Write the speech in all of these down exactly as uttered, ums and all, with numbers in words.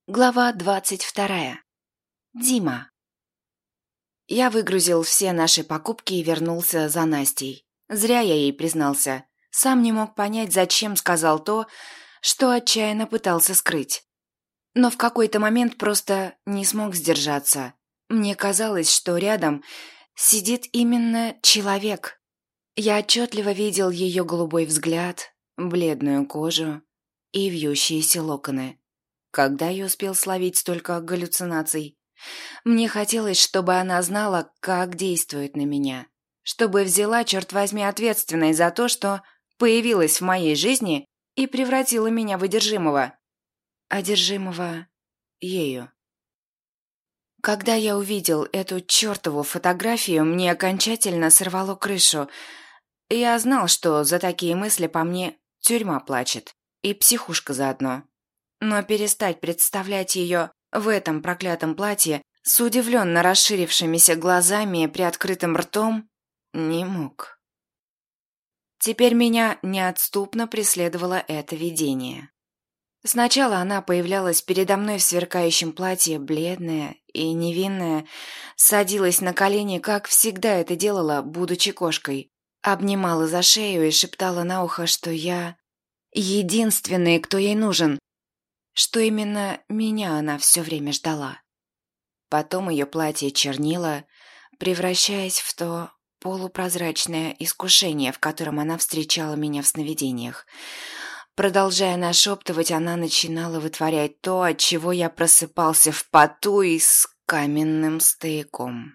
Глава двадцать вторая. Дима. Я выгрузил все наши покупки и вернулся за Настей. Зря я ей признался. Сам не мог понять, зачем сказал то, что отчаянно пытался скрыть. Но в какой-то момент просто не смог сдержаться. Мне казалось, что рядом сидит именно человек. Я отчетливо видел ее голубой взгляд, бледную кожу и вьющиеся локоны. Когда я успел словить столько галлюцинаций? Мне хотелось, чтобы она знала, как действует на меня. Чтобы взяла, черт возьми, ответственность за то, что появилась в моей жизни и превратила меня в одержимого. Одержимого ею. Когда я увидел эту чертову фотографию, мне окончательно сорвало крышу. Я знал, что за такие мысли по мне тюрьма плачет. И психушка заодно. Но перестать представлять ее в этом проклятом платье с удивленно расширившимися глазами и приоткрытым ртом не мог. Теперь меня неотступно преследовало это видение. Сначала она появлялась передо мной в сверкающем платье, бледная и невинная, садилась на колени, как всегда это делала, будучи кошкой, обнимала за шею и шептала на ухо, что я единственный, кто ей нужен, что именно меня она все время ждала. Потом ее платье чернило, превращаясь в то полупрозрачное искушение, в котором она встречала меня в сновидениях. Продолжая нашептывать, она начинала вытворять то, от чего я просыпался в поту и с каменным стояком.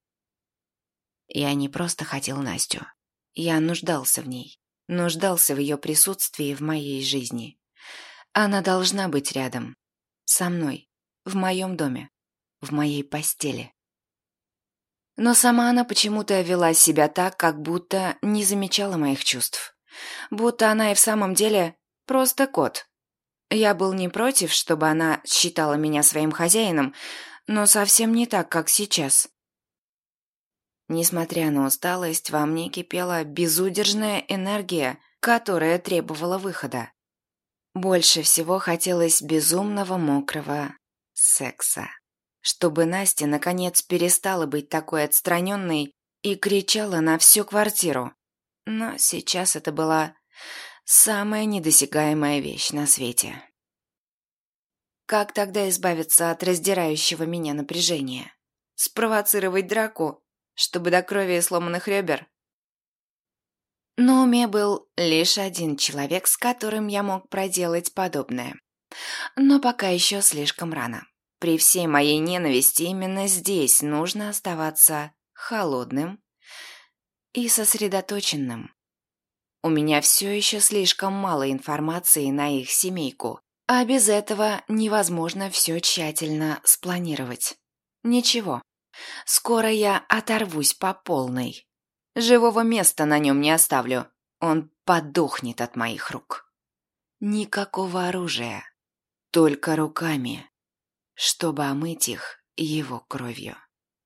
Я не просто хотел Настю. Я нуждался в ней. Нуждался в ее присутствии в моей жизни. Она должна быть рядом. Со мной. В моем доме. В моей постели. Но сама она почему-то вела себя так, как будто не замечала моих чувств. Будто она и в самом деле просто кот. Я был не против, чтобы она считала меня своим хозяином, но совсем не так, как сейчас. Несмотря на усталость, во мне кипела безудержная энергия, которая требовала выхода. Больше всего хотелось безумного мокрого секса. Чтобы Настя, наконец, перестала быть такой отстраненной и кричала на всю квартиру. Но сейчас это была самая недосягаемая вещь на свете. Как тогда избавиться от раздирающего меня напряжения? Спровоцировать драку, чтобы до крови и сломанных ребер? Но у меня был лишь один человек, с которым я мог проделать подобное. Но пока еще слишком рано. При всей моей ненависти именно здесь нужно оставаться холодным и сосредоточенным. У меня все еще слишком мало информации на их семейку, а без этого невозможно все тщательно спланировать. Ничего, скоро я оторвусь по полной. Живого места на нем не оставлю. Он подохнет от моих рук. Никакого оружия. Только руками, чтобы омыть их его кровью.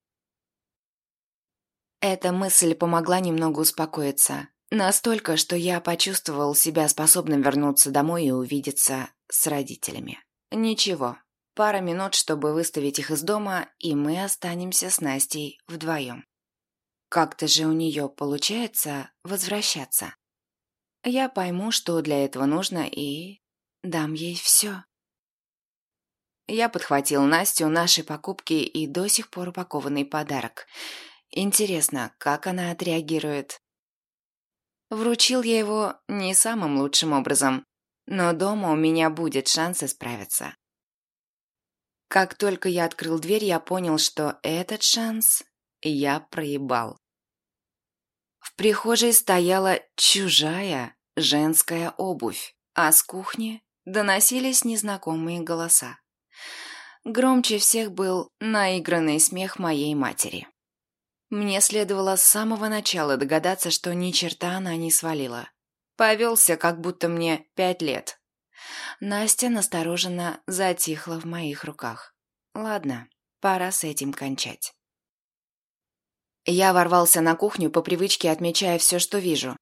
Эта мысль помогла немного успокоиться. Настолько, что я почувствовал себя способным вернуться домой и увидеться с родителями. Ничего, пара минут, чтобы выставить их из дома, и мы останемся с Настей вдвоем. Как-то же у нее получается возвращаться. Я пойму, что для этого нужно, и дам ей все. Я подхватил Настю, наши покупки и до сих пор упакованный подарок. Интересно, как она отреагирует? Вручил я его не самым лучшим образом, но дома у меня будет шанс исправиться. Как только я открыл дверь, я понял, что этот шанс я проебал. В прихожей стояла чужая женская обувь, а с кухни доносились незнакомые голоса. Громче всех был наигранный смех моей матери. Мне следовало с самого начала догадаться, что ни черта она не свалила. Повелся, как будто мне пять лет. Настя настороженно затихла в моих руках. Ладно, пора с этим кончать. Я ворвался на кухню, по привычке отмечая все, что вижу.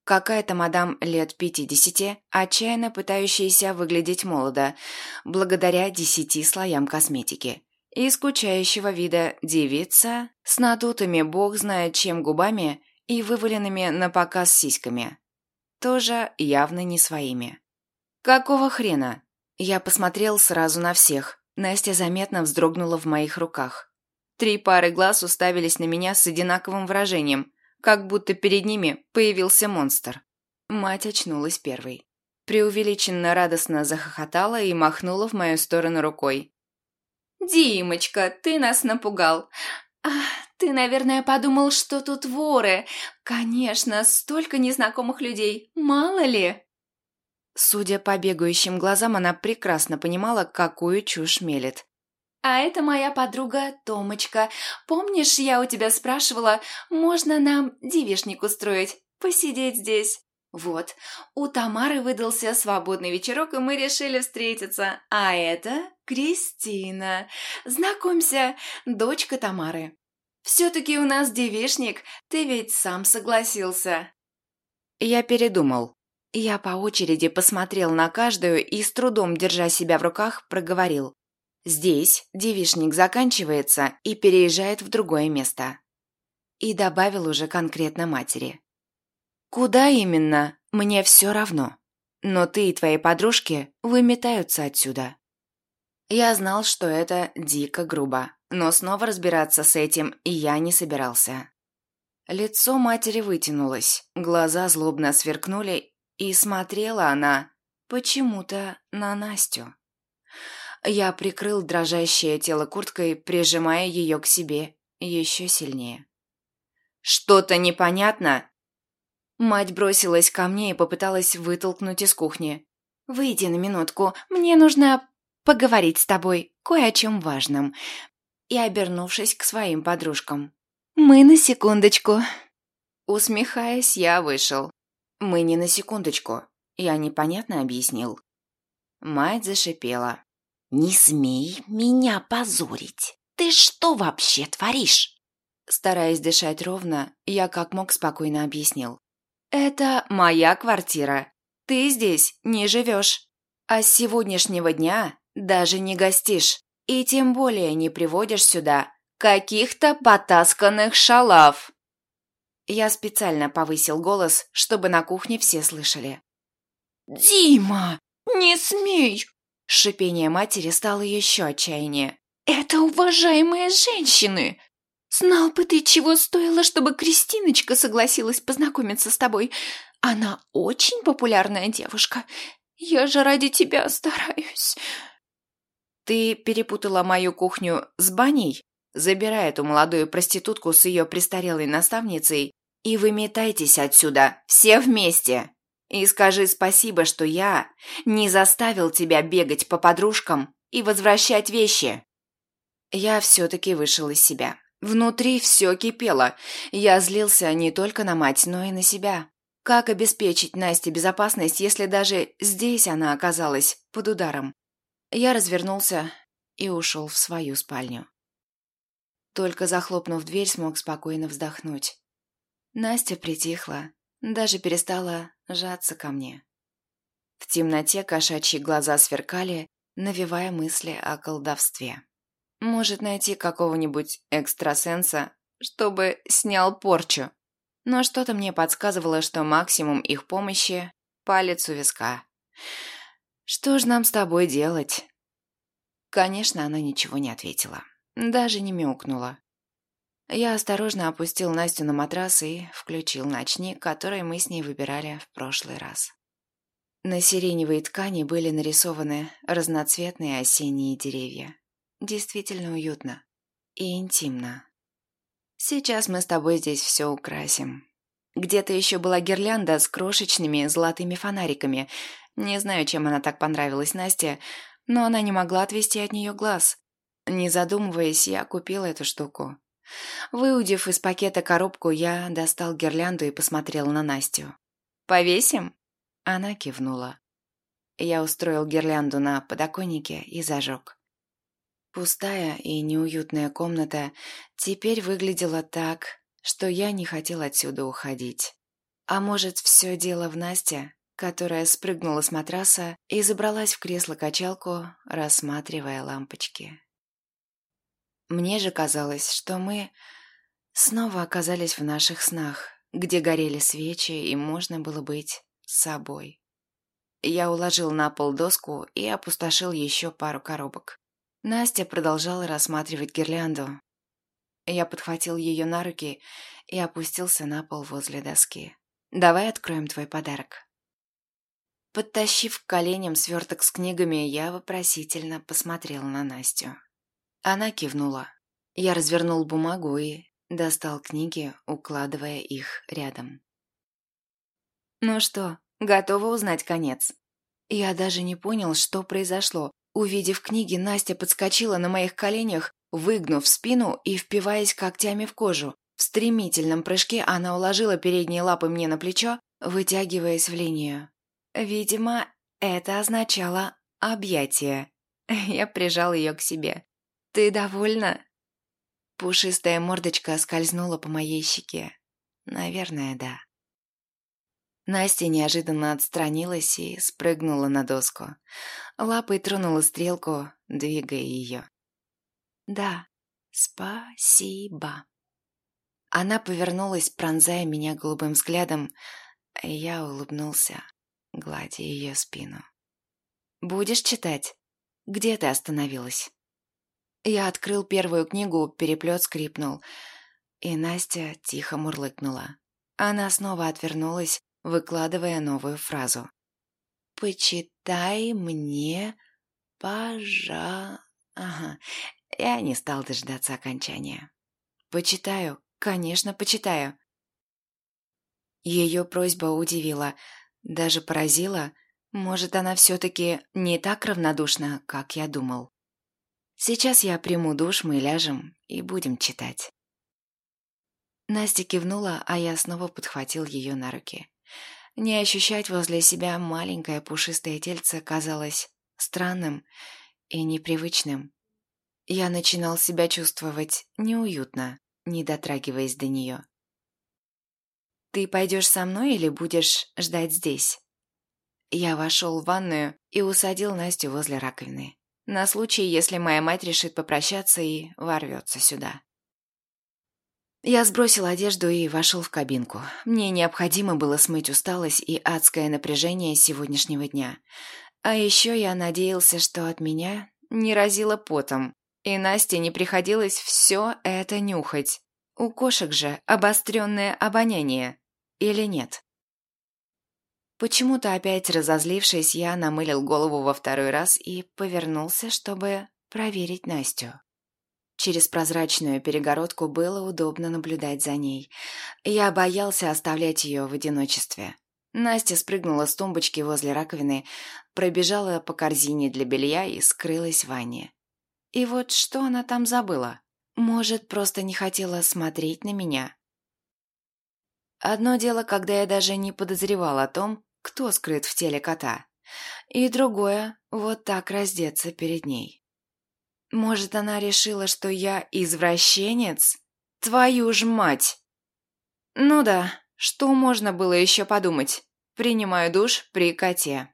Какая-то мадам лет пятидесяти, отчаянно пытающаяся выглядеть молодо, благодаря десяти слоям косметики. И скучающего вида девица с надутыми бог знает чем губами и вываленными на показ сиськами. Тоже явно не своими. «Какого хрена?» Я посмотрел сразу на всех. Настя заметно вздрогнула в моих руках. Три пары глаз уставились на меня с одинаковым выражением, как будто перед ними появился монстр. Мать очнулась первой. Преувеличенно радостно захохотала и махнула в мою сторону рукой. «Димочка, ты нас напугал. Ах, ты, наверное, подумал, что тут воры. Конечно, столько незнакомых людей. Мало ли?» Судя по бегающим глазам, она прекрасно понимала, какую чушь мелет. «А это моя подруга Томочка. Помнишь, я у тебя спрашивала, можно нам девичник устроить, посидеть здесь? Вот, у Тамары выдался свободный вечерок, и мы решили встретиться. А это Кристина. Знакомься, дочка Тамары. Все-таки у нас девичник, ты ведь сам согласился». Я передумал. Я по очереди посмотрел на каждую и, с трудом держа себя в руках, проговорил. Здесь девичник заканчивается и переезжает в другое место. И добавил уже конкретно матери. Куда именно, мне все равно. Но ты и твои подружки выметаются отсюда. Я знал, что это дико грубо, но снова разбираться с этим я не собирался. Лицо матери вытянулось, глаза злобно сверкнули, и смотрела она почему-то на Настю. Я прикрыл дрожащее тело курткой, прижимая ее к себе еще сильнее. «Что-то непонятно?» Мать бросилась ко мне и попыталась вытолкнуть из кухни. «Выйди на минутку, мне нужно поговорить с тобой кое о чем важном». И, обернувшись к своим подружкам. «Мы на секундочку». Усмехаясь, я вышел. «Мы не на секундочку», я непонятно объяснил. Мать зашипела. «Не смей меня позорить! Ты что вообще творишь?» Стараясь дышать ровно, я как мог спокойно объяснил. «Это моя квартира. Ты здесь не живешь. А с сегодняшнего дня даже не гостишь. И тем более не приводишь сюда каких-то потасканных шалав». Я специально повысил голос, чтобы на кухне все слышали. «Дима, не смей!» Шипение матери стало еще отчаяннее. «Это уважаемые женщины! Знал бы ты, чего стоило, чтобы Кристиночка согласилась познакомиться с тобой. Она очень популярная девушка. Я же ради тебя стараюсь». «Ты перепутала мою кухню с баней? Забирай эту молодую проститутку с ее престарелой наставницей и выметайтесь отсюда, все вместе. И скажи спасибо, что я не заставил тебя бегать по подружкам и возвращать вещи». Я все-таки вышел из себя. Внутри все кипело. Я злился не только на мать, но и на себя. Как обеспечить Насте безопасность, если даже здесь она оказалась под ударом? Я развернулся и ушел в свою спальню. Только захлопнув дверь, смог спокойно вздохнуть. Настя притихла, даже перестала жаться ко мне. В темноте кошачьи глаза сверкали, навевая мысли о колдовстве. Может, найти какого-нибудь экстрасенса, чтобы снял порчу. Но что-то мне подсказывало, что максимум их помощи – палец у виска. «Что ж нам с тобой делать?» Конечно, она ничего не ответила. Даже не мяукнула. Я осторожно опустил Настю на матрас и включил ночник, который мы с ней выбирали в прошлый раз. На сиреневой ткани были нарисованы разноцветные осенние деревья. Действительно уютно и интимно. Сейчас мы с тобой здесь все украсим. Где-то еще была гирлянда с крошечными золотыми фонариками. Не знаю, чем она так понравилась Насте, но она не могла отвести от нее глаз. Не задумываясь, я купила эту штуку. Выудив из пакета коробку, я достал гирлянду и посмотрел на Настю. «Повесим?» Она кивнула. Я устроил гирлянду на подоконнике и зажег. Пустая и неуютная комната теперь выглядела так, что я не хотел отсюда уходить. А может, все дело в Насте, которая спрыгнула с матраса и забралась в кресло-качалку, рассматривая лампочки. Мне же казалось, что мы снова оказались в наших снах, где горели свечи и можно было быть собой. Я уложил на пол доску и опустошил еще пару коробок. Настя продолжала рассматривать гирлянду. Я подхватил ее на руки и опустился на пол возле доски. «Давай откроем твой подарок». Подтащив к коленям сверток с книгами, я вопросительно посмотрел на Настю. Она кивнула. Я развернул бумагу и достал книги, укладывая их рядом. «Ну что, готова узнать конец?» Я даже не понял, что произошло. Увидев книги, Настя подскочила на моих коленях, выгнув спину и впиваясь когтями в кожу. В стремительном прыжке она уложила передние лапы мне на плечо, вытягиваясь в линию. Видимо, это означало объятие. Я прижал ее к себе. «Ты довольна?» Пушистая мордочка скользнула по моей щеке. Наверное, да. Настя неожиданно отстранилась и спрыгнула на доску. Лапой тронула стрелку, двигая ее. «Да, спасибо». Она повернулась, пронзая меня голубым взглядом, а я улыбнулся, гладя ее спину. «Будешь читать? Где ты остановилась?» Я открыл первую книгу, переплет скрипнул, и Настя тихо мурлыкнула. Она снова отвернулась, выкладывая новую фразу. «Почитай мне, пожа...» Ага, я не стал дожидаться окончания. «Почитаю, конечно, почитаю». Ее просьба удивила, даже поразила. Может, она все-таки не так равнодушна, как я думал. Сейчас я приму душ, мы ляжем и будем читать. Настя кивнула, а я снова подхватил ее на руки. Не ощущать возле себя маленькое пушистое тельце казалось странным и непривычным. Я начинал себя чувствовать неуютно, не дотрагиваясь до нее. «Ты пойдешь со мной или будешь ждать здесь?» Я вошел в ванную и усадил Настю возле раковины, на случай, если моя мать решит попрощаться и ворвется сюда. Я сбросил одежду и вошел в кабинку. Мне необходимо было смыть усталость и адское напряжение сегодняшнего дня. А еще я надеялся, что от меня не разило потом, и Насте не приходилось все это нюхать. У кошек же обостренное обоняние. Или нет? Почему-то опять разозлившись, я намылил голову во второй раз и повернулся, чтобы проверить Настю. Через прозрачную перегородку было удобно наблюдать за ней. Я боялся оставлять ее в одиночестве. Настя спрыгнула с тумбочки возле раковины, пробежала по корзине для белья и скрылась в ванне. И вот что она там забыла? Может, просто не хотела смотреть на меня? Одно дело, когда я даже не подозревал о том, кто скрыт в теле кота, и другое — вот так раздеться перед ней. Может, она решила, что я извращенец? Твою ж мать! Ну да, что можно было еще подумать? Принимаю душ при коте.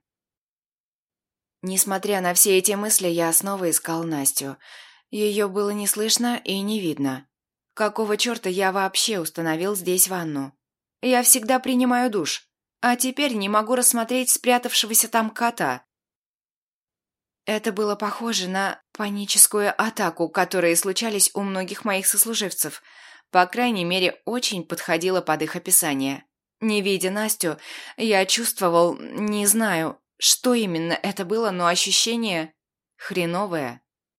Несмотря на все эти мысли, я снова искал Настю. Ее было не слышно и не видно. Какого черта я вообще установил здесь ванну? Я всегда принимаю душ, а теперь не могу рассмотреть спрятавшегося там кота. Это было похоже на паническую атаку, которые случались у многих моих сослуживцев. По крайней мере, очень подходило под их описание. Не видя Настю, я чувствовал, не знаю, что именно это было, но ощущение хреновое.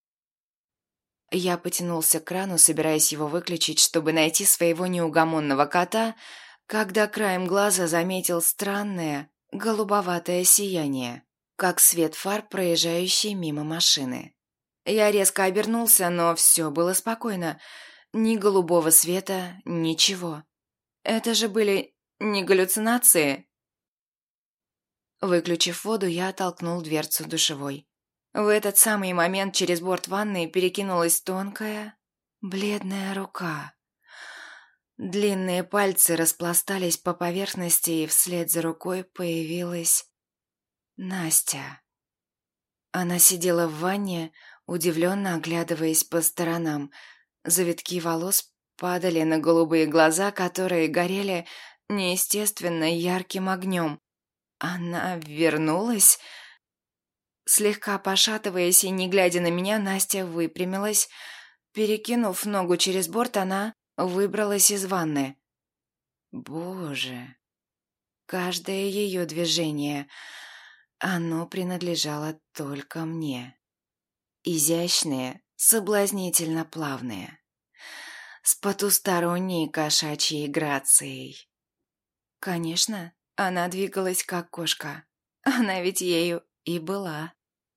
Я потянулся к крану, собираясь его выключить, чтобы найти своего неугомонного кота, когда краем глаза заметил странное голубоватое сияние, как свет фар, проезжающий мимо машины. Я резко обернулся, но все было спокойно. Ни голубого света, ничего. Это же были не галлюцинации. Выключив воду, я оттолкнул дверцу душевой. В этот самый момент через борт ванны перекинулась тонкая, бледная рука. Длинные пальцы распластались по поверхности, и вслед за рукой появилась Настя. Она сидела в ванне, удивленно оглядываясь по сторонам. Завитки волос падали на голубые глаза, которые горели неестественно ярким огнем. Она вернулась? Слегка пошатываясь и не глядя на меня, Настя выпрямилась. Перекинув ногу через борт, она выбралась из ванны. Боже, каждое ее движение, оно принадлежало только мне. Изящные, соблазнительно плавные, с потусторонней кошачьей грацией. Конечно, она двигалась как кошка. Она ведь ею и была.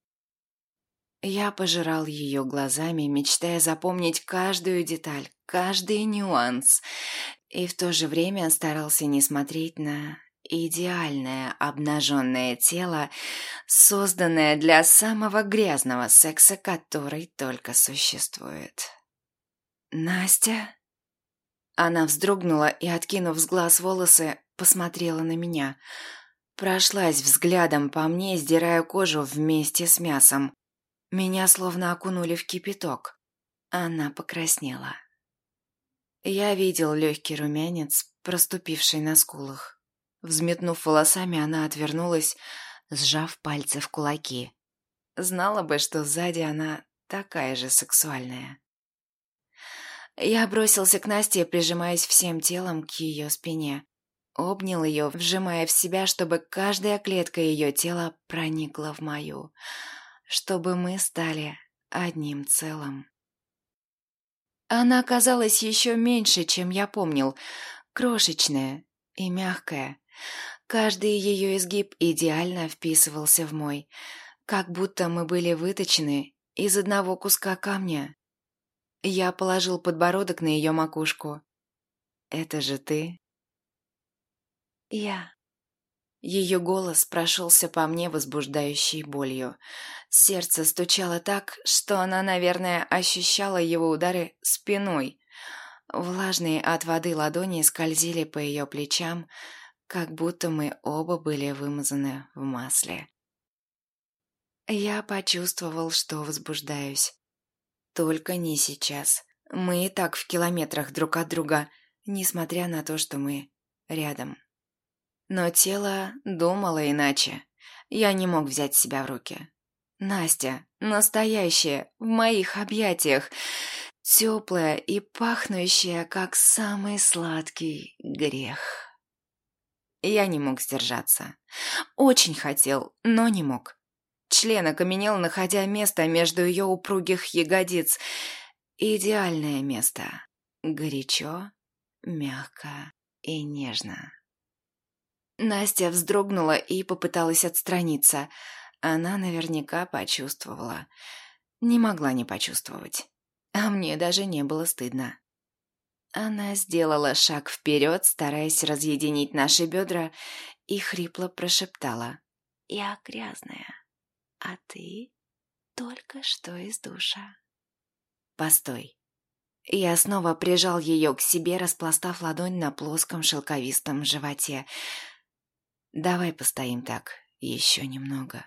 Я пожирал ее глазами, мечтая запомнить каждую деталь, каждый нюанс, и в то же время старался не смотреть на идеальное обнаженное тело, созданное для самого грязного секса, который только существует. «Настя?» Она вздрогнула и, откинув с глаз волосы, посмотрела на меня. Прошлась взглядом по мне, сдирая кожу вместе с мясом. Меня словно окунули в кипяток. Она покраснела. Я видел легкий румянец, проступивший на скулах. Взметнув волосами, она отвернулась, сжав пальцы в кулаки. Знала бы, что сзади она такая же сексуальная. Я бросился к Насте, прижимаясь всем телом к ее спине. Обнял ее, вжимая в себя, чтобы каждая клетка ее тела проникла в мою. Чтобы мы стали одним целым. Она оказалась еще меньше, чем я помнил, крошечная и мягкая. Каждый ее изгиб идеально вписывался в мой, как будто мы были выточены из одного куска камня. Я положил подбородок на ее макушку. «Это же ты?» «Я». Ее голос прошелся по мне возбуждающей болью. Сердце стучало так, что она, наверное, ощущала его удары спиной. Влажные от воды ладони скользили по ее плечам, как будто мы оба были вымазаны в масле. Я почувствовал, что возбуждаюсь. Только не сейчас. Мы и так в километрах друг от друга, несмотря на то, что мы рядом. Но тело думало иначе. Я не мог взять себя в руки. Настя, настоящая, в моих объятиях, теплая и пахнущая, как самый сладкий грех. Я не мог сдержаться. Очень хотел, но не мог. Член окаменел, находя место между ее упругих ягодиц. Идеальное место. Горячо, мягко и нежно. Настя вздрогнула и попыталась отстраниться. Она наверняка почувствовала. Не могла не почувствовать. А мне даже не было стыдно. Она сделала шаг вперед, стараясь разъединить наши бедра, и хрипло прошептала. «Я грязная, а ты только что из душа». «Постой». Я снова прижал ее к себе, распластав ладонь на плоском шелковистом животе. «Давай постоим так еще немного».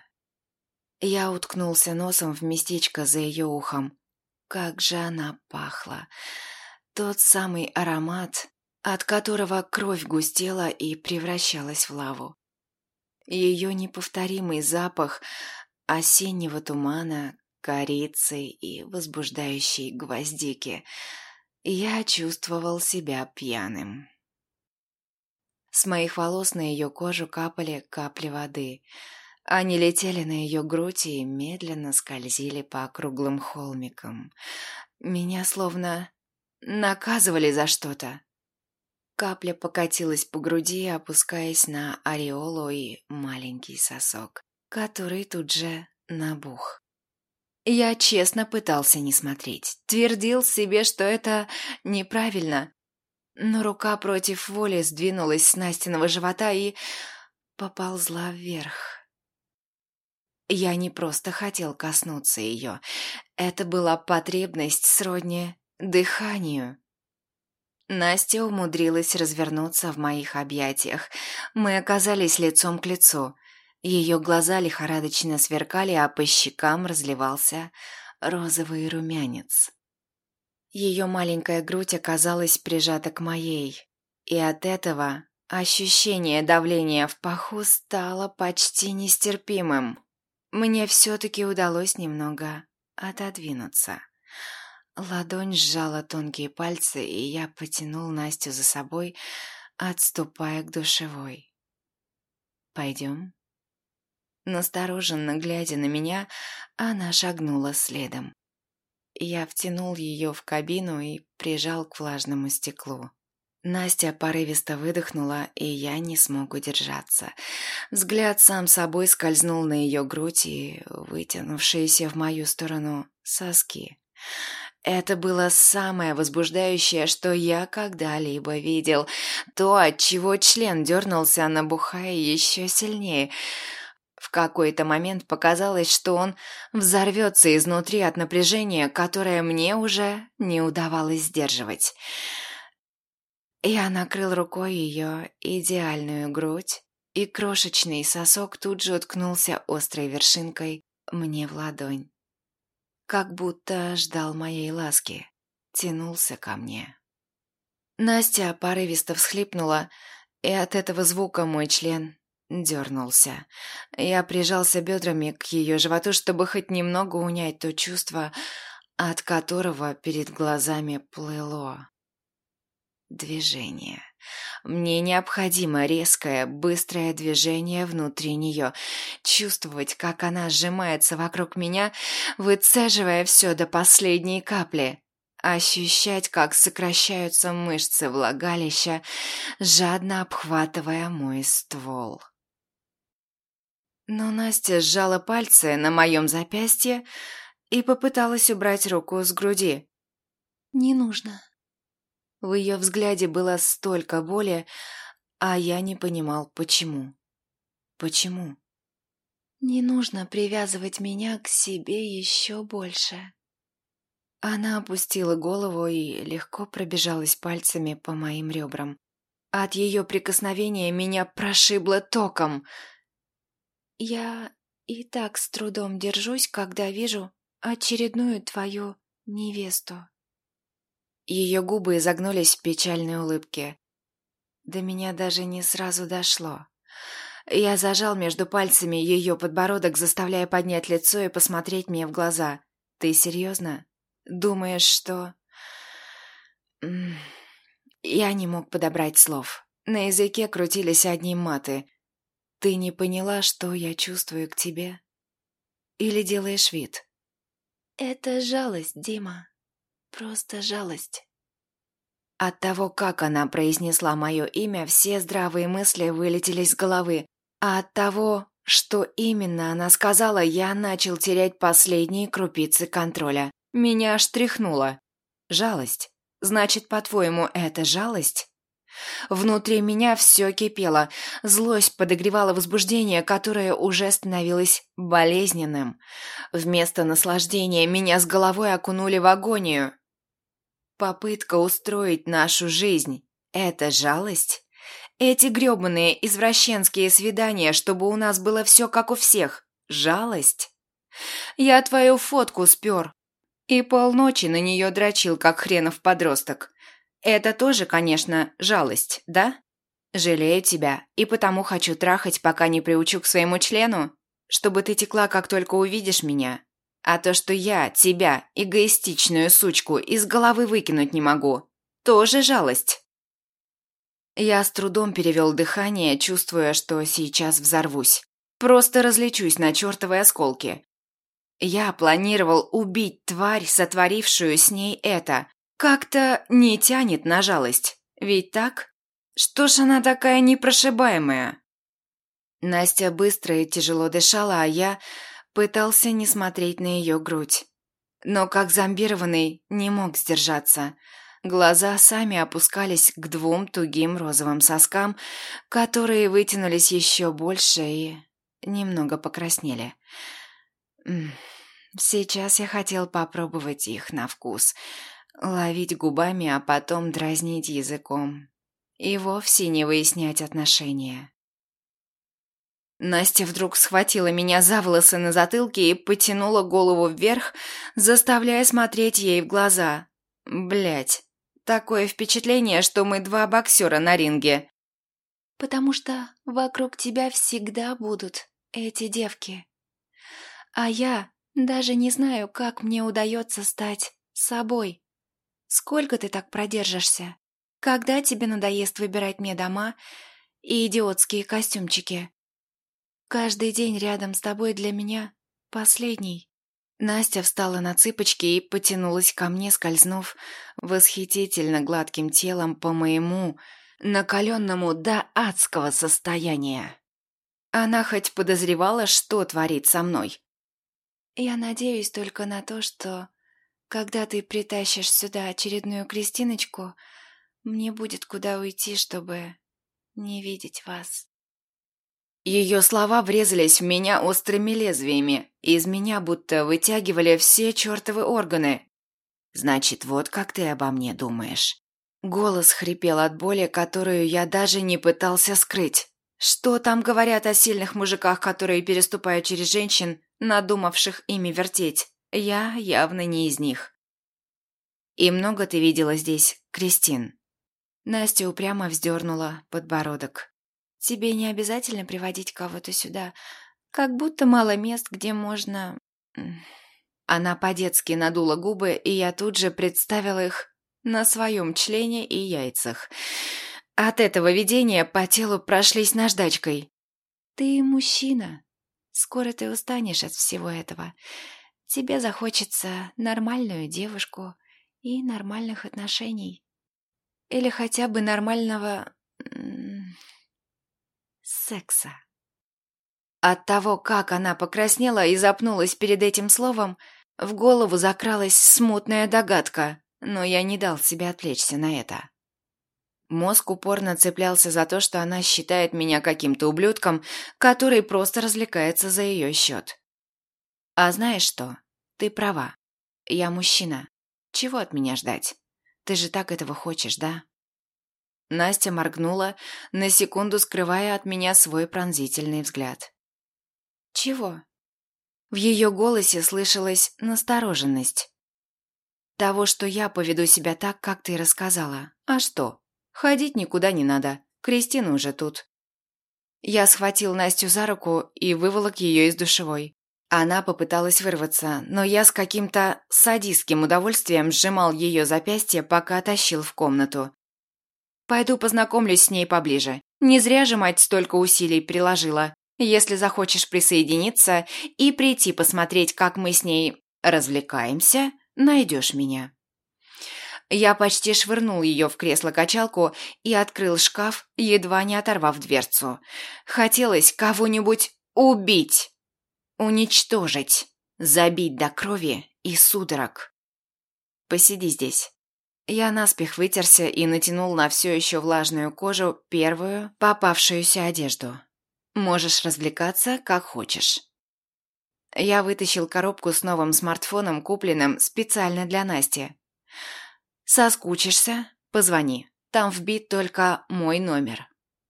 Я уткнулся носом в местечко за ее ухом. Как же она пахла. Тот самый аромат, от которого кровь густела и превращалась в лаву. Ее неповторимый запах осеннего тумана, корицы и возбуждающей гвоздики. Я чувствовал себя пьяным. С моих волос на ее кожу капали капли воды. Они летели на ее грудь и медленно скользили по округлым холмикам. Меня словно наказывали за что-то. Капля покатилась по груди, опускаясь на ореолу и маленький сосок, который тут же набух. Я честно пытался не смотреть, твердил себе, что это неправильно, но рука против воли сдвинулась с Настиного живота и поползла вверх. Я не просто хотел коснуться ее, это была потребность сродни дыханию. Настя умудрилась развернуться в моих объятиях. Мы оказались лицом к лицу. Ее глаза лихорадочно сверкали, а по щекам разливался розовый румянец. Ее маленькая грудь оказалась прижата к моей, и от этого ощущение давления в паху стало почти нестерпимым. Мне все-таки удалось немного отодвинуться. Ладонь сжала тонкие пальцы, и я потянул Настю за собой, отступая к душевой. «Пойдем?» Настороженно глядя на меня, она шагнула следом. Я втянул ее в кабину и прижал к влажному стеклу. Настя порывисто выдохнула, и я не смог удержаться. Взгляд сам собой скользнул на ее грудь и вытянувшиеся в мою сторону соски. Это было самое возбуждающее, что я когда-либо видел. То, от чего член дернулся, набухая еще сильнее. В какой-то момент показалось, что он взорвется изнутри от напряжения, которое мне уже не удавалось сдерживать. Я накрыл рукой ее идеальную грудь, и крошечный сосок тут же уткнулся острой вершинкой мне в ладонь. Как будто ждал моей ласки, тянулся ко мне. Настя порывисто всхлипнула, и от этого звука мой член дернулся. Я прижался бедрами к ее животу, чтобы хоть немного унять то чувство, от которого перед глазами плыло. Движение. Мне необходимо резкое, быстрое движение внутри нее. Чувствовать, как она сжимается вокруг меня, выцеживая все до последней капли. Ощущать, как сокращаются мышцы влагалища, жадно обхватывая мой ствол. Но Настя сжала пальцы на моем запястье и попыталась убрать руку с груди. «Не нужно». В ее взгляде было столько боли, а я не понимал, почему. Почему? «Не нужно привязывать меня к себе еще больше». Она опустила голову и легко пробежалась пальцами по моим ребрам. От ее прикосновения меня прошибло током. «Я и так с трудом держусь, когда вижу очередную твою невесту». Ее губы изогнулись в печальной улыбке. До меня даже не сразу дошло. Я зажал между пальцами ее подбородок, заставляя поднять лицо и посмотреть мне в глаза. «Ты серьезно? Думаешь, что...» Я не мог подобрать слов. На языке крутились одни маты. «Ты не поняла, что я чувствую к тебе? Или делаешь вид?» «Это жалость, Дима. Просто жалость». От того, как она произнесла мое имя, все здравые мысли вылетели из головы. А от того, что именно она сказала, я начал терять последние крупицы контроля. Меня аж тряхнуло. Жалость? Значит, по-твоему, это жалость? Внутри меня все кипело. Злость подогревала возбуждение, которое уже становилось болезненным. Вместо наслаждения меня с головой окунули в агонию. Попытка устроить нашу жизнь – это жалость? Эти грёбаные извращенские свидания, чтобы у нас было все как у всех – жалость? Я твою фотку спер и полночи на нее дрочил, как хренов подросток. Это тоже, конечно, жалость, да? Жалею тебя и потому хочу трахать, пока не приучу к своему члену, чтобы ты текла, как только увидишь меня. А то, что я тебя, эгоистичную сучку, из головы выкинуть не могу, тоже жалость. Я с трудом перевел дыхание, чувствуя, что сейчас взорвусь. Просто разлечусь на чертовой осколки. Я планировал убить тварь, сотворившую с ней это. Как-то не тянет на жалость. Ведь так? Что ж она такая непрошибаемая? Настя быстро и тяжело дышала, а я пытался не смотреть на ее грудь. Но как зомбированный не мог сдержаться. Глаза сами опускались к двум тугим розовым соскам, которые вытянулись еще больше и немного покраснели. Сейчас я хотел попробовать их на вкус. Ловить губами, а потом дразнить языком. И вовсе не выяснять отношения. Настя вдруг схватила меня за волосы на затылке и потянула голову вверх, заставляя смотреть ей в глаза. Блять, такое впечатление, что мы два боксера на ринге. «Потому что вокруг тебя всегда будут эти девки. А я даже не знаю, как мне удается стать собой. Сколько ты так продержишься? Когда тебе надоест выбирать мне дома и идиотские костюмчики? Каждый день рядом с тобой для меня последний». Настя встала на цыпочки и потянулась ко мне, скользнув восхитительно гладким телом по моему, накаленному до адского состояния. Она хоть подозревала, что творит со мной? «Я надеюсь только на то, что, когда ты притащишь сюда очередную Кристиночку, мне будет куда уйти, чтобы не видеть вас». Ее слова врезались в меня острыми лезвиями, и из меня будто вытягивали все чертовы органы. «Значит, вот как ты обо мне думаешь». Голос хрипел от боли, которую я даже не пытался скрыть. Что там говорят о сильных мужиках, которые переступают через женщин, надумавших ими вертеть? Я явно не из них. «И много ты видела здесь, Кристин?» Настя упрямо вздернула подбородок. «Тебе не обязательно приводить кого-то сюда. Как будто мало мест, где можно...» Она по-детски надула губы, и я тут же представила их на своем члене и яйцах. От этого видения по телу прошлись наждачкой. «Ты мужчина. Скоро ты устанешь от всего этого. Тебе захочется нормальную девушку и нормальных отношений. Или хотя бы нормального... секса». От того, как она покраснела и запнулась перед этим словом, в голову закралась смутная догадка, но я не дал себе отвлечься на это. Мозг упорно цеплялся за то, что она считает меня каким-то ублюдком, который просто развлекается за ее счет. «А знаешь что? Ты права. Я мужчина. Чего от меня ждать? Ты же так этого хочешь, да?» Настя моргнула, на секунду скрывая от меня свой пронзительный взгляд. «Чего?» В ее голосе слышалась настороженность. «Того, что я поведу себя так, как ты рассказала. А что? Ходить никуда не надо. Кристина уже тут». Я схватил Настю за руку и выволок ее из душевой. Она попыталась вырваться, но я с каким-то садистским удовольствием сжимал ее запястье, пока тащил в комнату. «Пойду познакомлюсь с ней поближе. Не зря же мать столько усилий приложила. Если захочешь присоединиться и прийти посмотреть, как мы с ней развлекаемся, найдешь меня». Я почти швырнул ее в кресло-качалку и открыл шкаф, едва не оторвав дверцу. Хотелось кого-нибудь убить, уничтожить, забить до крови и судорог. «Посиди здесь». Я наспех вытерся и натянул на все еще влажную кожу первую попавшуюся одежду. «Можешь развлекаться, как хочешь». Я вытащил коробку с новым смартфоном, купленным специально для Насти. «Соскучишься? Позвони. Там вбит только мой номер».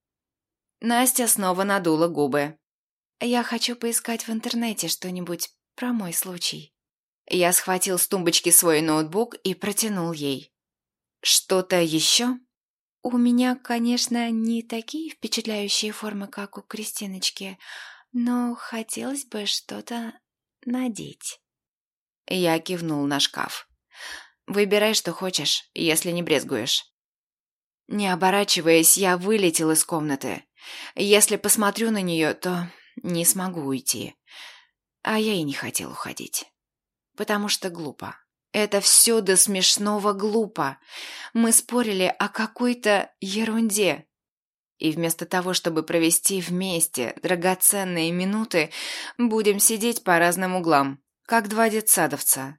Настя снова надула губы. «Я хочу поискать в интернете что-нибудь про мой случай». Я схватил с тумбочки свой ноутбук и протянул ей. «Что-то еще?» «У меня, конечно, не такие впечатляющие формы, как у Кристиночки, но хотелось бы что-то надеть». Я кивнул на шкаф. «Выбирай, что хочешь, если не брезгуешь». Не оборачиваясь, я вылетел из комнаты. Если посмотрю на нее, то не смогу уйти. А я и не хотел уходить. Потому что глупо. Это все до смешного глупо. Мы спорили о какой-то ерунде. И вместо того, чтобы провести вместе драгоценные минуты, будем сидеть по разным углам, как два детсадовца.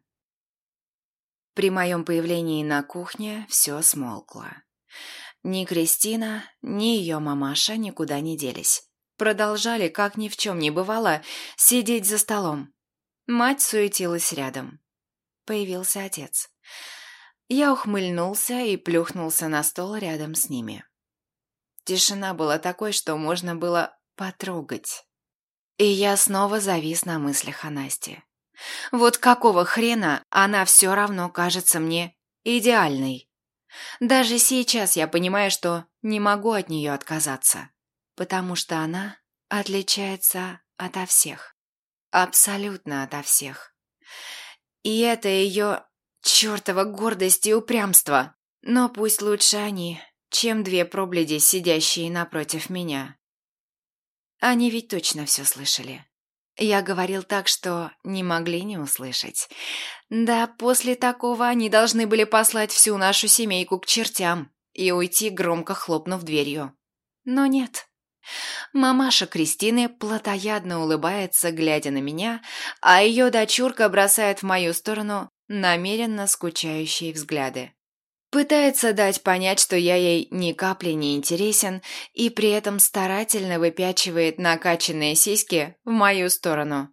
При моем появлении на кухне все смолкло. Ни Кристина, ни ее мамаша никуда не делись. Продолжали, как ни в чем не бывало, сидеть за столом. Мать суетилась рядом. Появился отец. Я ухмыльнулся и плюхнулся на стол рядом с ними. Тишина была такой, что можно было потрогать. И я снова завис на мыслях о Насте. Вот какого хрена она все равно кажется мне идеальной? Даже сейчас я понимаю, что не могу от нее отказаться, потому что она отличается ото всех. Абсолютно ото всех. И это ее чертова гордость и упрямство. Но пусть лучше они, чем две пробледи, сидящие напротив меня. Они ведь точно все слышали. Я говорил так, что не могли не услышать. Да, после такого они должны были послать всю нашу семейку к чертям и уйти, громко хлопнув дверью. Но нет. Мамаша Кристины плотоядно улыбается, глядя на меня, а ее дочурка бросает в мою сторону намеренно скучающие взгляды. Пытается дать понять, что я ей ни капли не интересен, и при этом старательно выпячивает накачанные сиськи в мою сторону.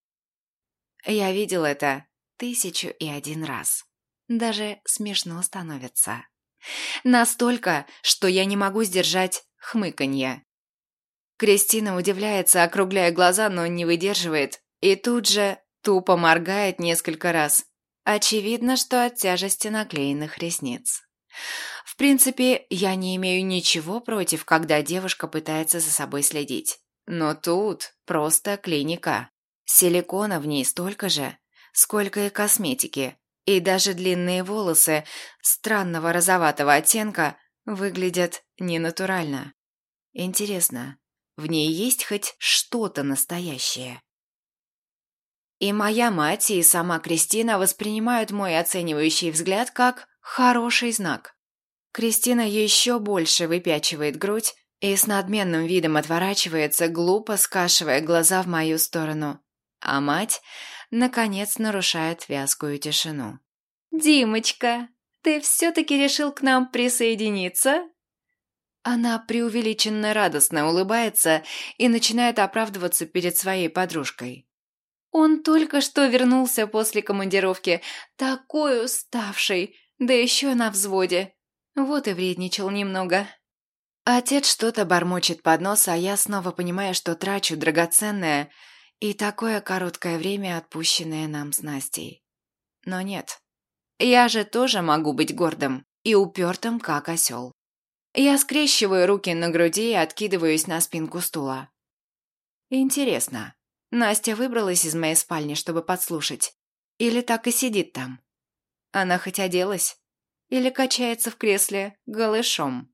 Я видел это тысячу и один раз. Даже смешно становится. Настолько, что я не могу сдержать хмыканье. Кристина удивляется, округляя глаза, но не выдерживает, и тут же тупо моргает несколько раз. Очевидно, что от тяжести наклеенных ресниц. В принципе, я не имею ничего против, когда девушка пытается за собой следить. Но тут просто клиника. Силикона в ней столько же, сколько и косметики. И даже длинные волосы странного розоватого оттенка выглядят ненатурально. Интересно, в ней есть хоть что-то настоящее? И моя мать, и сама Кристина воспринимают мой оценивающий взгляд как хороший знак. Кристина еще больше выпячивает грудь и с надменным видом отворачивается, глупо скашивая глаза в мою сторону. А мать, наконец, нарушает вязкую тишину. «Димочка, ты все-таки решил к нам присоединиться?» Она преувеличенно радостно улыбается и начинает оправдываться перед своей подружкой. Он только что вернулся после командировки, такой уставший, да еще на взводе. Вот и вредничал немного. Отец что-то бормочет под нос, а я снова понимаю, что трачу драгоценное и такое короткое время, отпущенное нам с Настей. Но нет, я же тоже могу быть гордым и упертым, как осел. Я скрещиваю руки на груди и откидываюсь на спинку стула. Интересно. Настя выбралась из моей спальни, чтобы подслушать? Или так и сидит там? Она хоть оделась? Или качается в кресле голышом?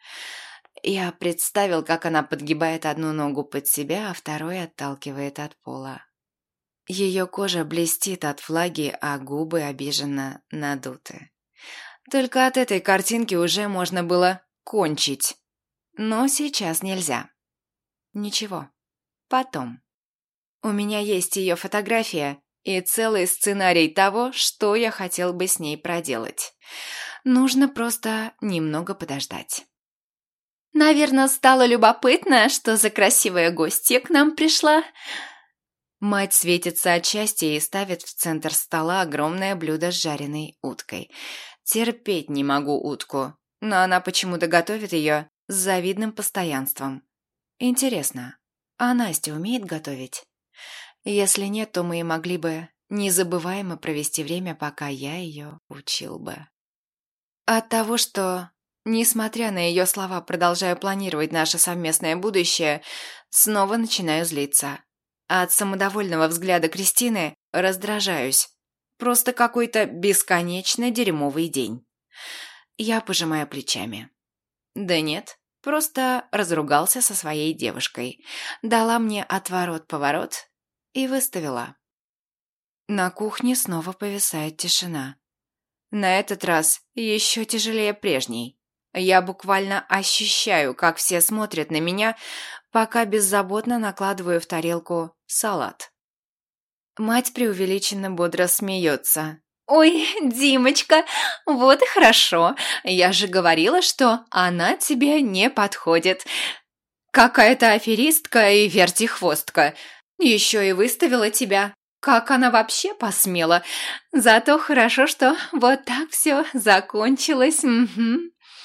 Я представил, как она подгибает одну ногу под себя, а второй отталкивает от пола. Ее кожа блестит от влаги, а губы обиженно надуты. Только от этой картинки уже можно было кончить. Но сейчас нельзя. Ничего. Потом. У меня есть ее фотография и целый сценарий того, что я хотел бы с ней проделать. Нужно просто немного подождать. «Наверное, стало любопытно, что за красивая гостья к нам пришла». Мать светится от счастья и ставит в центр стола огромное блюдо с жареной уткой. Терпеть не могу утку, но она почему-то готовит ее с завидным постоянством. Интересно, а Настя умеет готовить? Если нет, то мы и могли бы незабываемо провести время, пока я ее учил бы. От того, что, несмотря на ее слова, продолжаю планировать наше совместное будущее, снова начинаю злиться. А от самодовольного взгляда Кристины раздражаюсь. Просто какой-то бесконечно дерьмовый день. Я пожимаю плечами. Да нет, просто разругался со своей девушкой. Дала мне отворот-поворот и выставила. На кухне снова повисает тишина. На этот раз еще тяжелее прежней. Я буквально ощущаю, как все смотрят на меня, пока беззаботно накладываю в тарелку салат. Мать преувеличенно бодро смеется. «Ой, Димочка, вот и хорошо. Я же говорила, что она тебе не подходит. Какая-то аферистка и вертихвостка. Еще и выставила тебя. Как она вообще посмела? Зато хорошо, что вот так все закончилось. Угу.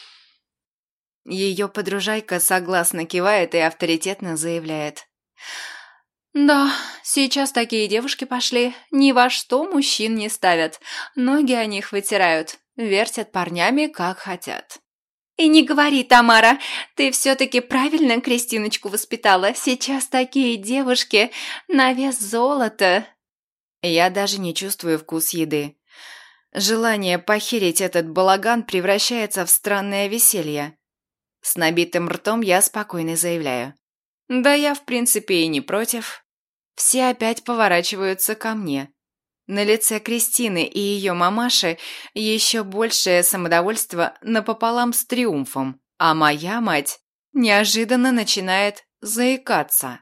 Ее подружайка согласно кивает и авторитетно заявляет. Да, сейчас такие девушки пошли, ни во что мужчин не ставят, ноги о них вытирают, вертят парнями, как хотят. И не говори, Тамара, ты все-таки правильно Кристиночку воспитала, сейчас такие девушки на вес золота. Я даже не чувствую вкус еды. Желание похерить этот балаган превращается в странное веселье. С набитым ртом я спокойно заявляю. Да я, в принципе, и не против. Все опять поворачиваются ко мне. На лице Кристины и ее мамаши еще большее самодовольство напополам с триумфом, а моя мать неожиданно начинает заикаться.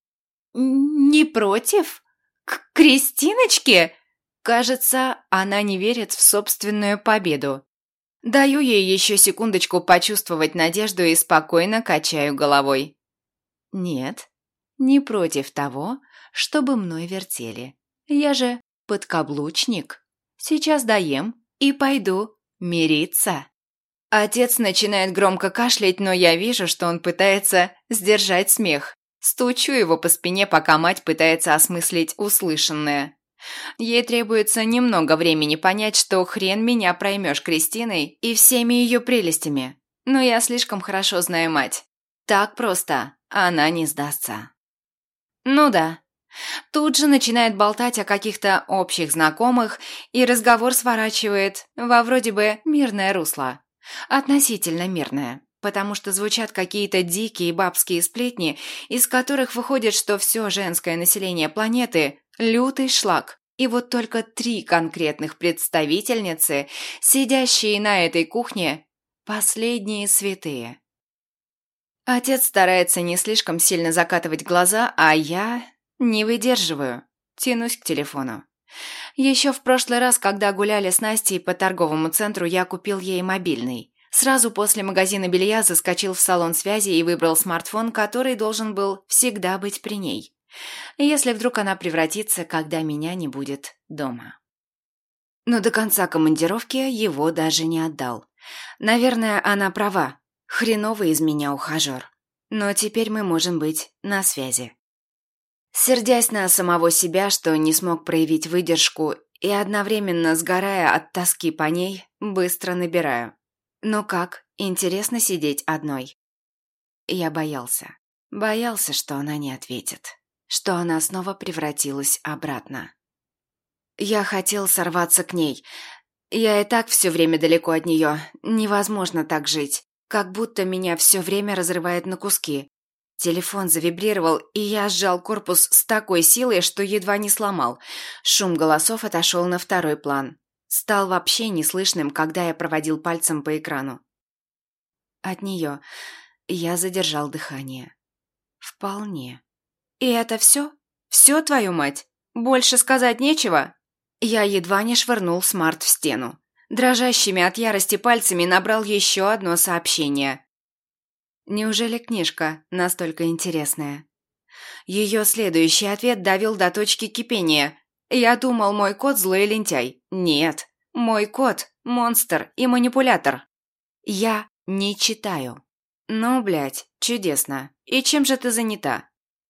«Не против? К Кристиночке?» Кажется, она не верит в собственную победу. Даю ей еще секундочку почувствовать надежду и спокойно качаю головой. Нет, не против того, чтобы мной вертели. Я же подкаблучник. Сейчас доем и пойду мириться. Отец начинает громко кашлять, но я вижу, что он пытается сдержать смех. Стучу его по спине, пока мать пытается осмыслить услышанное. Ей требуется немного времени понять, что хрен меня проймешь Кристиной и всеми ее прелестями. Но я слишком хорошо знаю мать. Так просто она не сдастся. Ну да. Тут же начинает болтать о каких-то общих знакомых, и разговор сворачивает во вроде бы мирное русло. Относительно мирное, потому что звучат какие-то дикие бабские сплетни, из которых выходит, что все женское население планеты – лютый шлак. И вот только три конкретных представительницы, сидящие на этой кухне, последние святые. Отец старается не слишком сильно закатывать глаза, а я не выдерживаю, тянусь к телефону. Еще в прошлый раз, когда гуляли с Настей по торговому центру, я купил ей мобильный. Сразу после магазина белья заскочил в салон связи и выбрал смартфон, который должен был всегда быть при ней. Если вдруг она превратится, когда меня не будет дома. Но до конца командировки его даже не отдал. Наверное, она права. Хреновый из меня ухажер. Но теперь мы можем быть на связи. Сердясь на самого себя, что не смог проявить выдержку, и одновременно сгорая от тоски по ней, быстро набираю. Но как интересно сидеть одной. Я боялся. Боялся, что она не ответит. Что она снова превратилась обратно. Я хотел сорваться к ней. Я и так все время далеко от нее. Невозможно так жить. Как будто меня все время разрывает на куски. Телефон завибрировал, и я сжал корпус с такой силой, что едва не сломал. Шум голосов отошел на второй план. Стал вообще неслышным, когда я проводил пальцем по экрану. От нее я задержал дыхание. Вполне. И это все? Все, твою мать? Больше сказать нечего? Я едва не швырнул смарт в стену. Дрожащими от ярости пальцами набрал еще одно сообщение. Неужели книжка настолько интересная? Ее следующий ответ довел до точки кипения. Я думал, мой кот злой лентяй. Нет, мой кот – монстр и манипулятор. Я не читаю. Ну, блядь, чудесно. И чем же ты занята?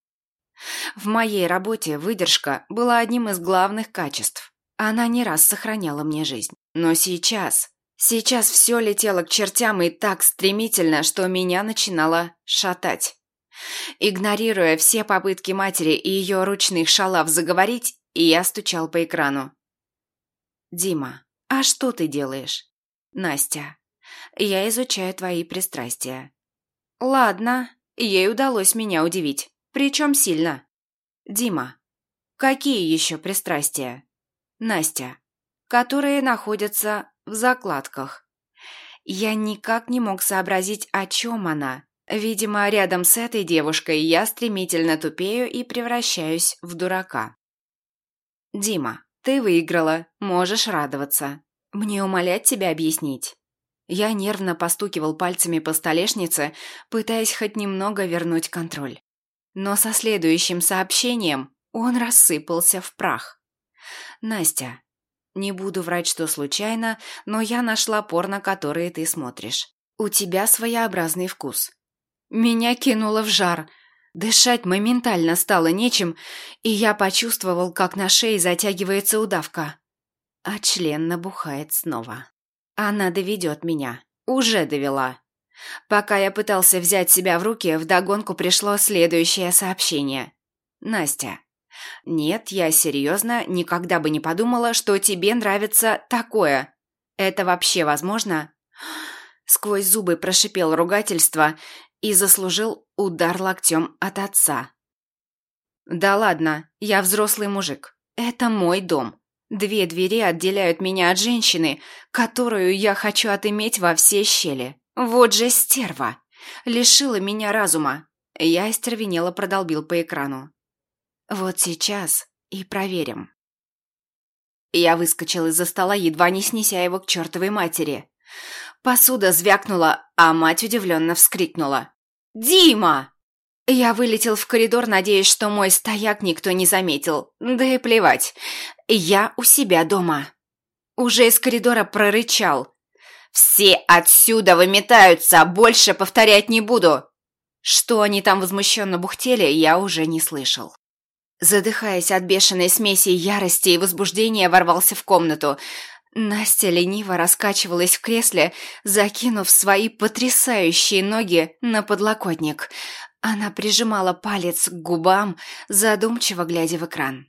В моей работе выдержка была одним из главных качеств. Она не раз сохраняла мне жизнь. Но сейчас... Сейчас все летело к чертям и так стремительно, что меня начинало шатать. Игнорируя все попытки матери и ее ручных шалав заговорить, я стучал по экрану. «Дима, а что ты делаешь?» «Настя, я изучаю твои пристрастия». «Ладно, ей удалось меня удивить, причем сильно». «Дима, какие еще пристрастия?» «Настя, которые находятся в закладках». Я никак не мог сообразить, о чем она. Видимо, рядом с этой девушкой я стремительно тупею и превращаюсь в дурака. «Дима, ты выиграла, можешь радоваться. Мне умолять тебя объяснить?» Я нервно постукивал пальцами по столешнице, пытаясь хоть немного вернуть контроль. Но со следующим сообщением Он рассыпался в прах. «Настя, не буду врать, что случайно, но я нашла порно, которые ты смотришь. У тебя своеобразный вкус». Меня кинуло в жар. Дышать моментально стало нечем, и я почувствовал, как на шее затягивается удавка. А член набухает снова. Она доведет меня. Уже довела. Пока я пытался взять себя в руки, вдогонку пришло следующее сообщение. «Настя, нет, я серьезно никогда бы не подумала, что тебе нравится такое. Это вообще возможно?» Сквозь зубы прошипел ругательство и заслужил удар локтем от отца. «Да ладно, я взрослый мужик. Это мой дом. Две двери отделяют меня от женщины, которую я хочу отыметь во все щели. Вот же стерва! Лишила меня разума». Я остервенело продолбил по экрану. «Вот сейчас и проверим». Я выскочил из-за стола, едва не снеся его к чертовой матери. Посуда звякнула, а мать удивленно вскрикнула. «Дима!» Я вылетел в коридор, надеясь, что мой стояк никто не заметил. Да и плевать. Я у себя дома. Уже из коридора прорычал. «Все отсюда выметаются, больше повторять не буду!» Что они там возмущенно бухтели, я уже не слышал. Задыхаясь от бешеной смеси ярости и возбуждения, ворвался в комнату. Настя лениво раскачивалась в кресле, закинув свои потрясающие ноги на подлокотник. Она прижимала палец к губам, задумчиво глядя в экран.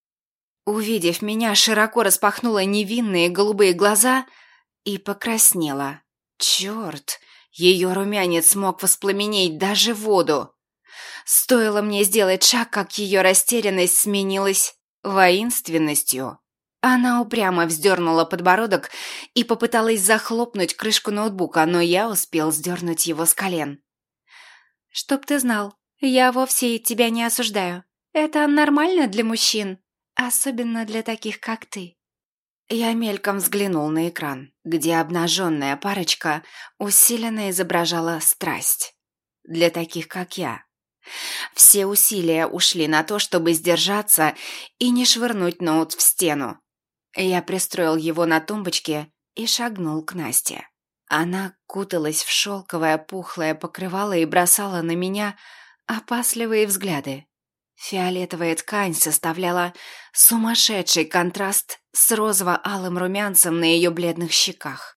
Увидев меня, широко распахнула невинные голубые глаза и покраснела. Черт, ее румянец мог воспламенить даже воду. Стоило мне сделать шаг, как ее растерянность сменилась воинственностью. Она упрямо вздернула подбородок и попыталась захлопнуть крышку ноутбука, но я успел сдернуть его с колен. «Чтоб ты знал, я вовсе тебя не осуждаю. Это нормально для мужчин, особенно для таких, как ты». Я мельком взглянул на экран, где обнаженная парочка усиленно изображала страсть. Для таких, как я. Все усилия ушли на то, чтобы сдержаться и не швырнуть ноут в стену. Я пристроил его на тумбочке и шагнул к Насте. Она куталась в шелковое пухлое покрывало и бросала на меня опасливые взгляды. Фиолетовая ткань составляла сумасшедший контраст с розово-алым румянцем на ее бледных щеках.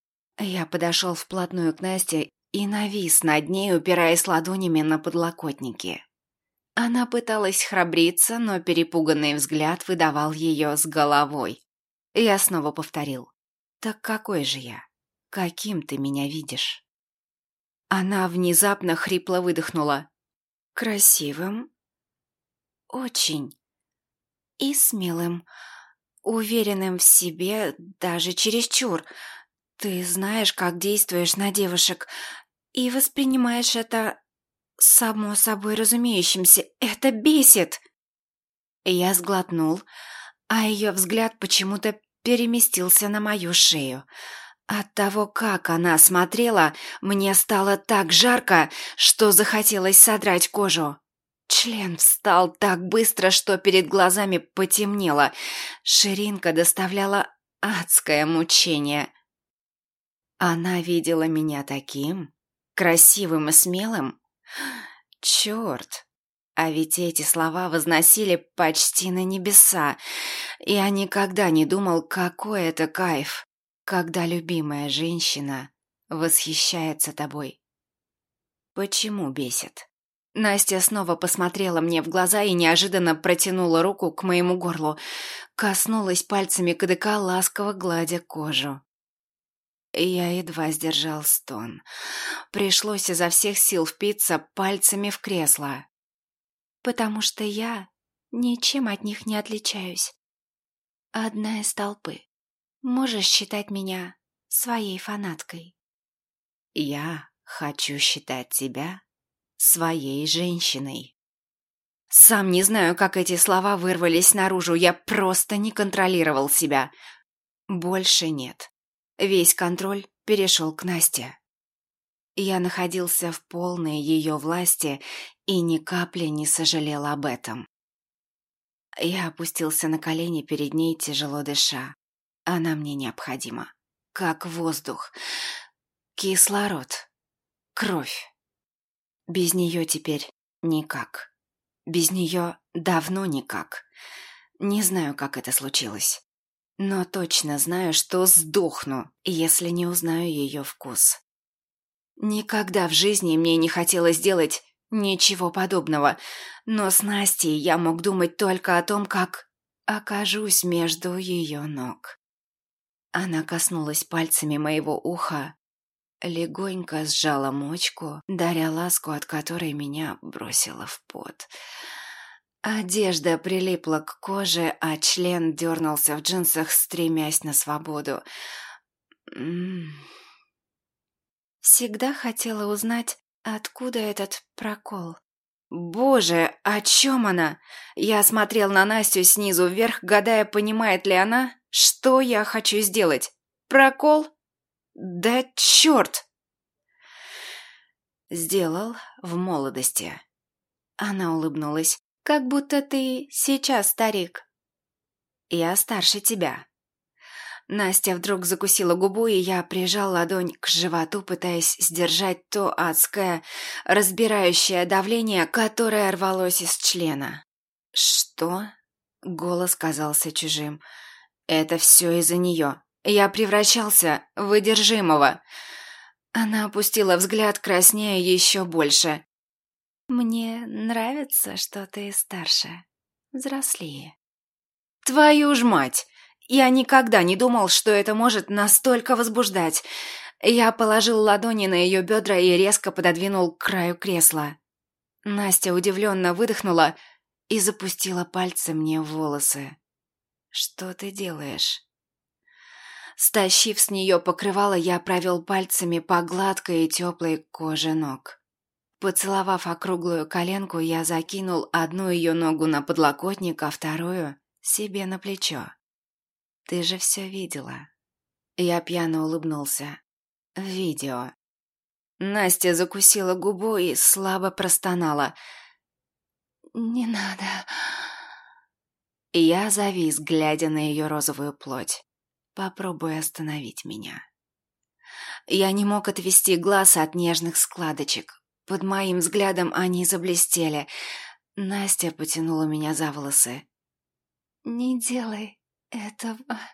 Я подошел вплотную к Насте и навис над ней, упираясь ладонями на подлокотники. Она пыталась храбриться, но перепуганный взгляд выдавал ее с головой. Я снова повторил. «Так какой же я? Каким ты меня видишь?» Она внезапно хрипло выдохнула. «Красивым? Очень. И смелым. Уверенным в себе, даже чересчур. Ты знаешь, как действуешь на девушек, и воспринимаешь это само собой разумеющимся. Это бесит!» Я сглотнул, а ее взгляд почему-то переместился на мою шею. От того, как она смотрела, мне стало так жарко, что захотелось содрать кожу. Член встал так быстро, что перед глазами потемнело. Ширинка доставляла адское мучение. Она видела меня таким, красивым и смелым. Черт! А ведь эти слова возносили почти на небеса. Я никогда не думал, какой это кайф, когда любимая женщина восхищается тобой. Почему бесит? Настя снова посмотрела мне в глаза и неожиданно протянула руку к моему горлу, коснулась пальцами кадыка, ласково гладя кожу. Я едва сдержал стон. Пришлось изо всех сил впиться пальцами в кресло. Потому что я ничем от них не отличаюсь. Одна из толпы. Можешь считать меня своей фанаткой. Я хочу считать тебя своей женщиной. Сам не знаю, как эти слова вырвались наружу, я просто не контролировал себя. Больше нет. Весь контроль перешел к Насте. Я находился в полной ее власти и ни капли не сожалел об этом. Я опустился на колени перед ней, тяжело дыша. Она мне необходима. Как воздух. Кислород. Кровь. Без нее теперь никак. Без нее давно никак. Не знаю, как это случилось. Но точно знаю, что сдохну, если не узнаю ее вкус. Никогда в жизни мне не хотелось делать ничего подобного, но с Настей я мог думать только о том, как окажусь между ее ног. Она коснулась пальцами моего уха, легонько сжала мочку, даря ласку, от которой меня бросило в пот. Одежда прилипла к коже, а член дернулся в джинсах, стремясь на свободу. М-м. Всегда хотела узнать, откуда этот прокол. Боже, о чем она? Я смотрел на Настю снизу вверх, гадая, понимает ли она, что я хочу сделать. Прокол? Да черт! Сделал в молодости. Она улыбнулась. Как будто ты сейчас старик. Я старше тебя. Настя вдруг закусила губу, и я прижал ладонь к животу, пытаясь сдержать то адское, разбирающее давление, которое рвалось из члена. «Что?» — голос казался чужим. «Это все из-за нее. Я превращался в одержимого». Она опустила взгляд, краснея еще больше. «Мне нравится, что ты старше, взрослее». «Твою ж мать! Я никогда не думал, что это может настолько возбуждать». Я положил ладони на ее бедра и резко пододвинул к краю кресла. Настя удивленно выдохнула и запустила пальцы мне в волосы. «Что ты делаешь?» Стащив с нее покрывало, я провел пальцами по гладкой и теплой коже ног. Поцеловав округлую коленку, я закинул одну ее ногу на подлокотник, а вторую себе на плечо. «Ты же все видела». Я пьяно улыбнулся. «В видео». Настя закусила губу и слабо простонала. «Не надо». Я завис, глядя на ее розовую плоть. «Попробуй остановить меня». Я не мог отвести глаз от нежных складочек. Под моим взглядом они заблестели. Настя потянула меня за волосы. «Не делай этого».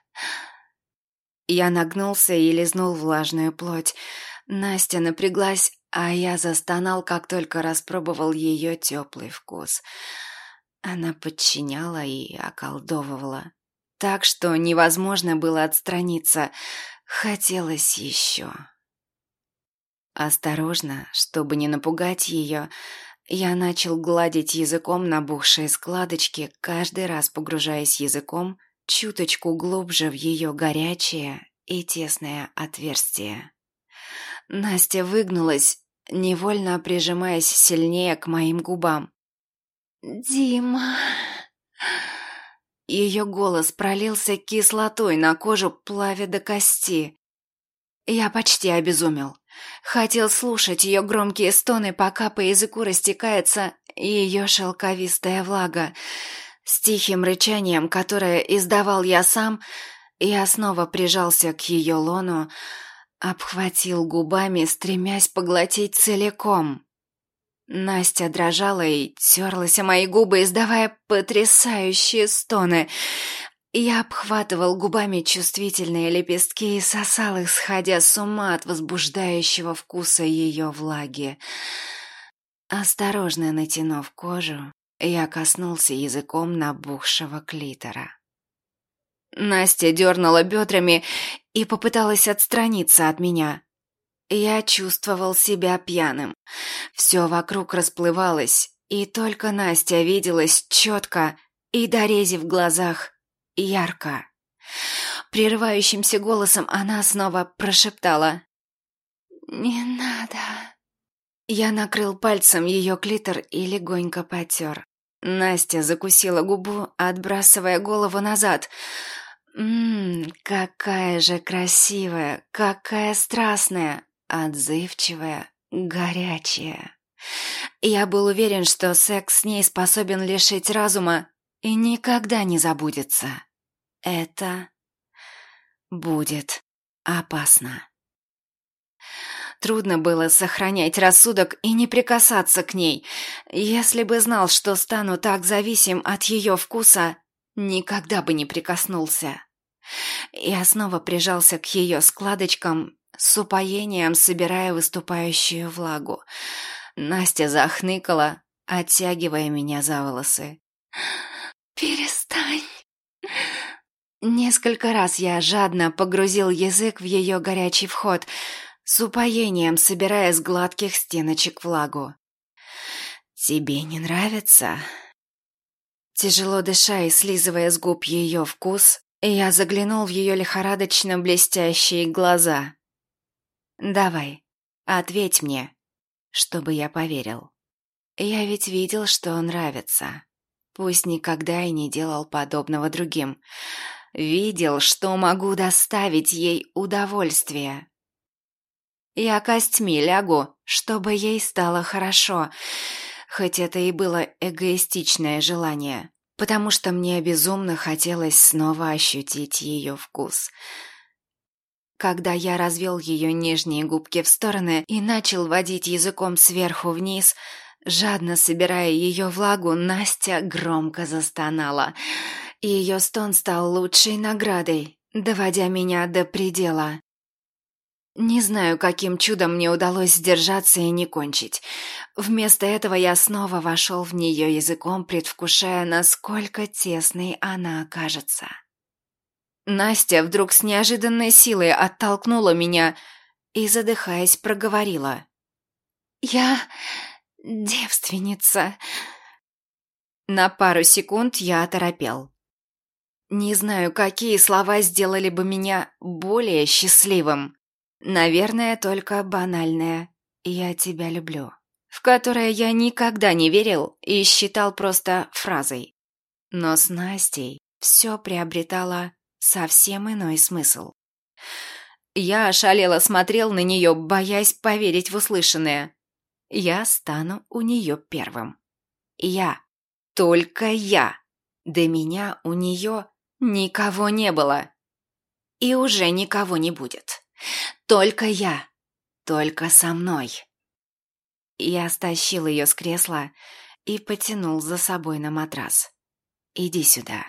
Я нагнулся и лизнул влажную плоть. Настя напряглась, а я застонал, как только распробовал ее теплый вкус. Она подчиняла и околдовывала. Так что невозможно было отстраниться. Хотелось еще. Осторожно, чтобы не напугать ее, я начал гладить языком набухшие складочки, каждый раз погружаясь языком чуточку глубже в ее горячее и тесное отверстие. Настя выгнулась, невольно прижимаясь сильнее к моим губам. «Дима...» Ее голос пролился кислотой на кожу, плавя до кости. Я почти обезумел. Хотел слушать ее громкие стоны, пока по языку растекается ее шелковистая влага. С тихим рычанием, которое издавал я сам, я снова прижался к ее лону, обхватил губами, стремясь поглотить целиком. Настя дрожала и терлась о мои губы, издавая потрясающие стоны. Я обхватывал губами чувствительные лепестки и сосал их, сходя с ума от возбуждающего вкуса ее влаги. Осторожно натянув кожу, я коснулся языком набухшего клитора. Настя дернула бедрами и попыталась отстраниться от меня. Я чувствовал себя пьяным. Все вокруг расплывалось, и только Настя виделась четко и, дорези в глазах, ярко. Прерывающимся голосом она снова прошептала: «Не надо». Я накрыл пальцем ее клитор и легонько потер. Настя закусила губу, отбрасывая голову назад. «Ммм, какая же красивая, какая страстная, отзывчивая, горячая». Я был уверен, что секс с ней способен лишить разума, и никогда не забудется. Это будет опасно. Трудно было сохранять рассудок и не прикасаться к ней. Если бы знал, что стану так зависим от ее вкуса, никогда бы не прикоснулся. Я снова прижался к ее складочкам, с упоением собирая выступающую влагу. Настя захныкала, оттягивая меня за волосы. «Перестань!» Несколько раз я жадно погрузил язык в ее горячий вход, с упоением собирая с гладких стеночек влагу. «Тебе не нравится?» Тяжело дыша и слизывая с губ ее вкус, я заглянул в ее лихорадочно блестящие глаза. «Давай, ответь мне, чтобы я поверил. Я ведь видел, что он нравится. Пусть никогда и не делал подобного другим. Видел, что могу доставить ей удовольствие. Я костьми лягу, чтобы ей стало хорошо, хоть это и было эгоистичное желание, потому что мне безумно хотелось снова ощутить ее вкус». Когда я развел ее нижние губки в стороны и начал водить языком сверху вниз, жадно собирая ее влагу, Настя громко застонала. Ее стон стал лучшей наградой, доводя меня до предела. Не знаю, каким чудом мне удалось сдержаться и не кончить. Вместо этого я снова вошел в нее языком, предвкушая, насколько тесной она окажется. Настя вдруг с неожиданной силой оттолкнула меня и, задыхаясь, проговорила. «Я девственница». На пару секунд я оторопел. Не знаю, какие слова сделали бы меня более счастливым. Наверное, только банальное «я тебя люблю», в которое я никогда не верил и считал просто фразой. Но с Настей все приобретало совсем иной смысл. Я ошалело смотрел на нее, боясь поверить в услышанное. Я стану у нее первым. Я. Только я. До меня у нее никого не было. И уже никого не будет. Только я. Только со мной. Я стащил ее с кресла и потянул за собой на матрас. «Иди сюда».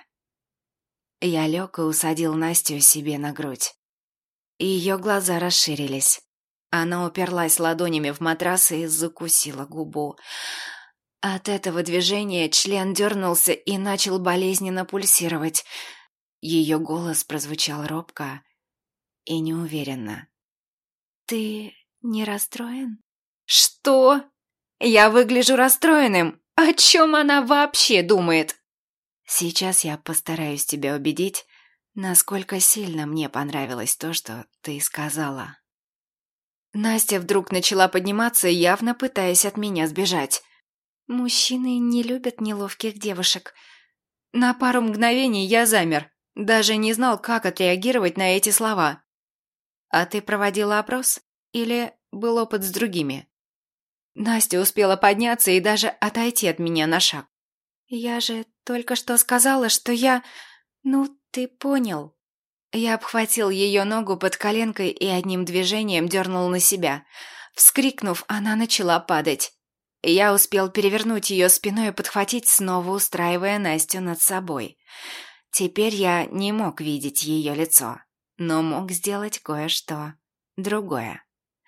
Я лег и усадил Настю себе на грудь. Ее глаза расширились. Она уперлась ладонями в матрас и закусила губу. От этого движения член дернулся и начал болезненно пульсировать. Ее голос прозвучал робко и неуверенно. «Ты не расстроен?» «Что? Я выгляжу расстроенным? О чем она вообще думает?» «Сейчас я постараюсь тебя убедить, насколько сильно мне понравилось то, что ты сказала». Настя вдруг начала подниматься, явно пытаясь от меня сбежать. «Мужчины не любят неловких девушек». На пару мгновений я замер, даже не знал, как отреагировать на эти слова. «А ты проводила опрос? Или был опыт с другими?» Настя успела подняться и даже отойти от меня на шаг. «Я же только что сказала, что я... Ну, ты понял». Я обхватил ее ногу под коленкой и одним движением дернул на себя. Вскрикнув, она начала падать. Я успел перевернуть ее спиной и подхватить, снова устраивая Настю над собой. Теперь я не мог видеть ее лицо, но мог сделать кое-что другое.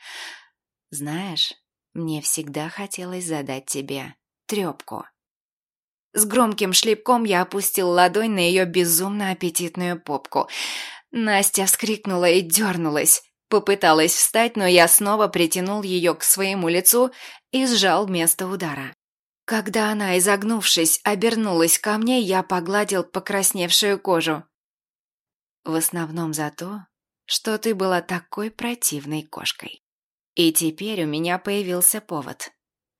«Знаешь, мне всегда хотелось задать тебе трепку». С громким шлепком я опустил ладонь на ее безумно аппетитную попку. Настя вскрикнула и дернулась. Попыталась встать, но я снова притянул ее к своему лицу и сжал место удара. Когда она, изогнувшись, обернулась ко мне, я погладил покрасневшую кожу. В основном за то, что ты была такой противной кошкой. И теперь у меня появился повод.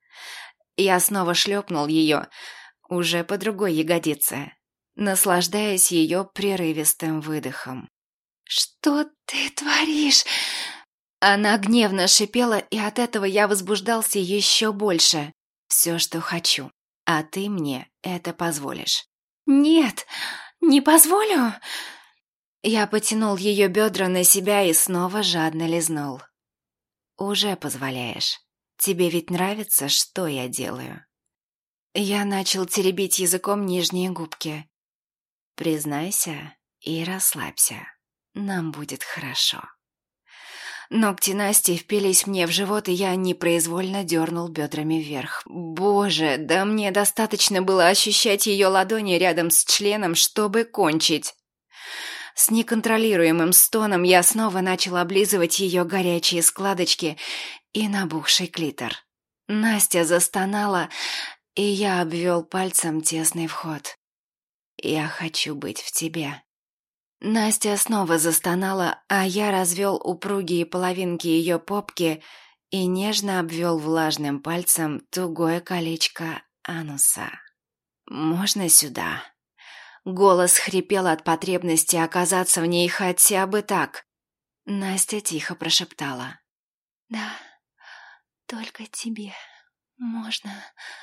Я снова шлепнул ее, уже по другой ягодице, наслаждаясь ее прерывистым выдохом. «Что ты творишь?» Она гневно шипела, и от этого я возбуждался еще больше. «Все, что хочу, а ты мне это позволишь. «Нет, не позволю!» Я потянул ее бедра на себя и снова жадно лизнул. «Уже позволяешь. Тебе ведь нравится, что я делаю?» Я начал теребить языком нижние губки. «Признайся и расслабься. Нам будет хорошо». Ногти Насти впились мне в живот, и я непроизвольно дернул бедрами вверх. Боже, да мне достаточно было ощущать ее ладони рядом с членом, чтобы кончить. С неконтролируемым стоном я снова начал облизывать ее горячие складочки и набухший клитор. Настя застонала, и я обвел пальцем тесный вход. «Я хочу быть в тебе». Настя снова застонала, а я развел упругие половинки ее попки и нежно обвел влажным пальцем тугое колечко ануса. «Можно сюда?» Голос хрипел от потребности оказаться в ней хотя бы так. Настя тихо прошептала. «Да, только тебе можно...»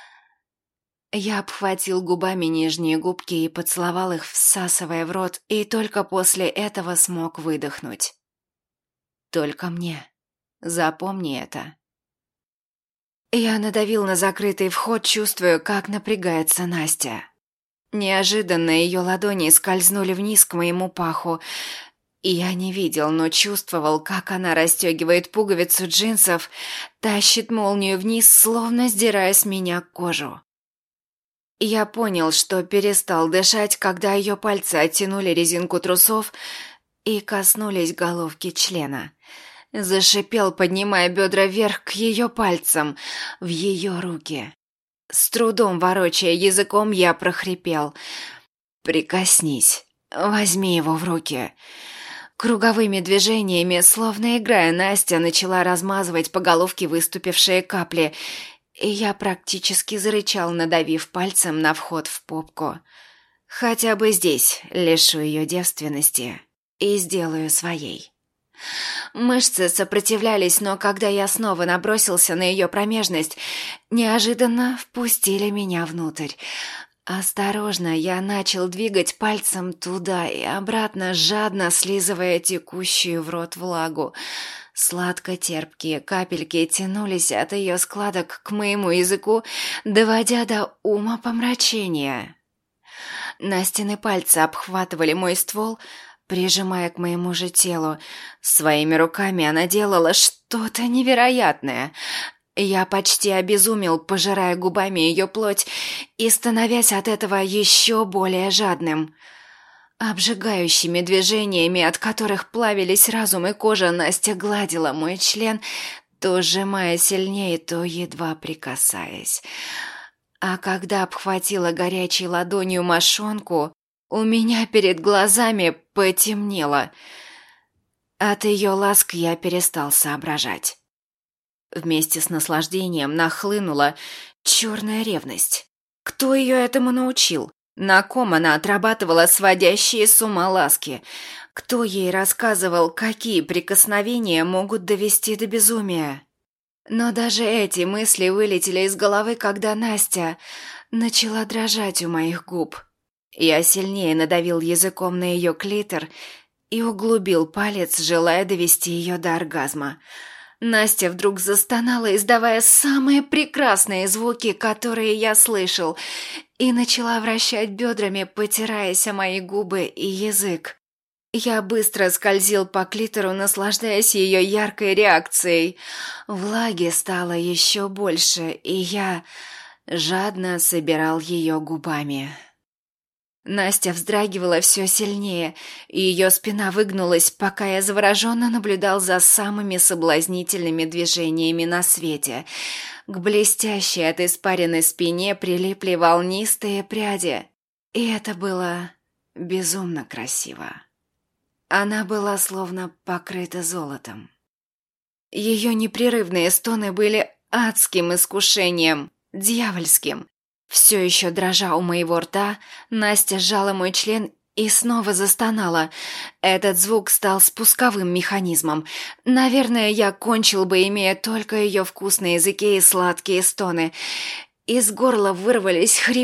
Я обхватил губами нижние губки и поцеловал их, всасывая в рот, и только после этого смог выдохнуть. «Только мне. Запомни это». Я надавил на закрытый вход, чувствуя, как напрягается Настя. Неожиданно ее ладони скользнули вниз к моему паху, и я не видел, но чувствовал, как она расстегивает пуговицу джинсов, тащит молнию вниз, словно сдирая с меня кожу. Я понял, что перестал дышать, когда ее пальцы оттянули резинку трусов и коснулись головки члена. Зашипел, поднимая бедра вверх к ее пальцам, в ее руки. С трудом ворочая языком, я прохрипел. «Прикоснись, возьми его в руки». Круговыми движениями, словно играя, Настя начала размазывать по головке выступившие капли, и я практически зарычал, надавив пальцем на вход в попку. Хотя бы здесь лишу ее девственности и сделаю своей. Мышцы сопротивлялись, но когда я снова набросился на ее промежность, неожиданно впустили меня внутрь. Осторожно я начал двигать пальцем туда и обратно, жадно слизывая текущую в рот влагу. Сладко-терпкие капельки тянулись от ее складок к моему языку, доводя до умопомрачения. Настины пальцы обхватывали мой ствол, прижимая к моему же телу. Своими руками она делала что-то невероятное. Я почти обезумел, пожирая губами ее плоть и становясь от этого еще более жадным. Обжигающими движениями, от которых плавились разум и кожа, Настя гладила мой член, то сжимая сильнее, то едва прикасаясь. А когда обхватила горячей ладонью мошонку, у меня перед глазами потемнело. От ее ласк я перестал соображать. Вместе с наслаждением нахлынула черная ревность. Кто ее этому научил? На ком она отрабатывала сводящие с ума ласки? Кто ей рассказывал, какие прикосновения могут довести до безумия? Но даже эти мысли вылетели из головы, когда Настя начала дрожать у моих губ. Я сильнее надавил языком на ее клитор и углубил палец, желая довести ее до оргазма. Настя вдруг застонала, издавая самые прекрасные звуки, которые я слышал, и начала вращать бедрами, потираясь о мои губы и язык. Я быстро скользил по клитору, наслаждаясь ее яркой реакцией. Влаги стало еще больше, и я жадно собирал ее губами. Настя вздрагивала все сильнее, и ее спина выгнулась, пока я завороженно наблюдал за самыми соблазнительными движениями на свете. К блестящей от испаренной спине прилипли волнистые пряди, и это было безумно красиво. Она была словно покрыта золотом. Ее непрерывные стоны были адским искушением, дьявольским. Все еще дрожа у моего рта, Настя сжала мой член и снова застонала. Этот звук стал спусковым механизмом. Наверное, я кончил бы, имея только ее вкус на языке и сладкие стоны. Из горла вырвались хрипы,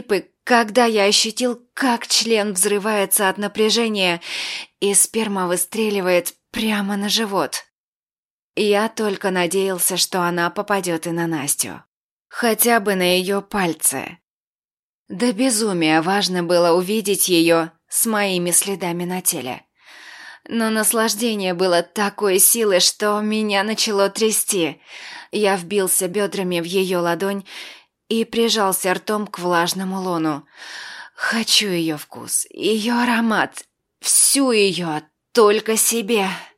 когда я ощутил, как член взрывается от напряжения, и сперма выстреливает прямо на живот. Я только надеялся, что она попадет и на Настю. Хотя бы на ее пальцы. До безумия важно было увидеть ее с моими следами на теле. Но наслаждение было такой силы, что меня начало трясти. Я вбился бедрами в ее ладонь и прижался ртом к влажному лону. Хочу ее вкус, ее аромат, всю ее, только себе.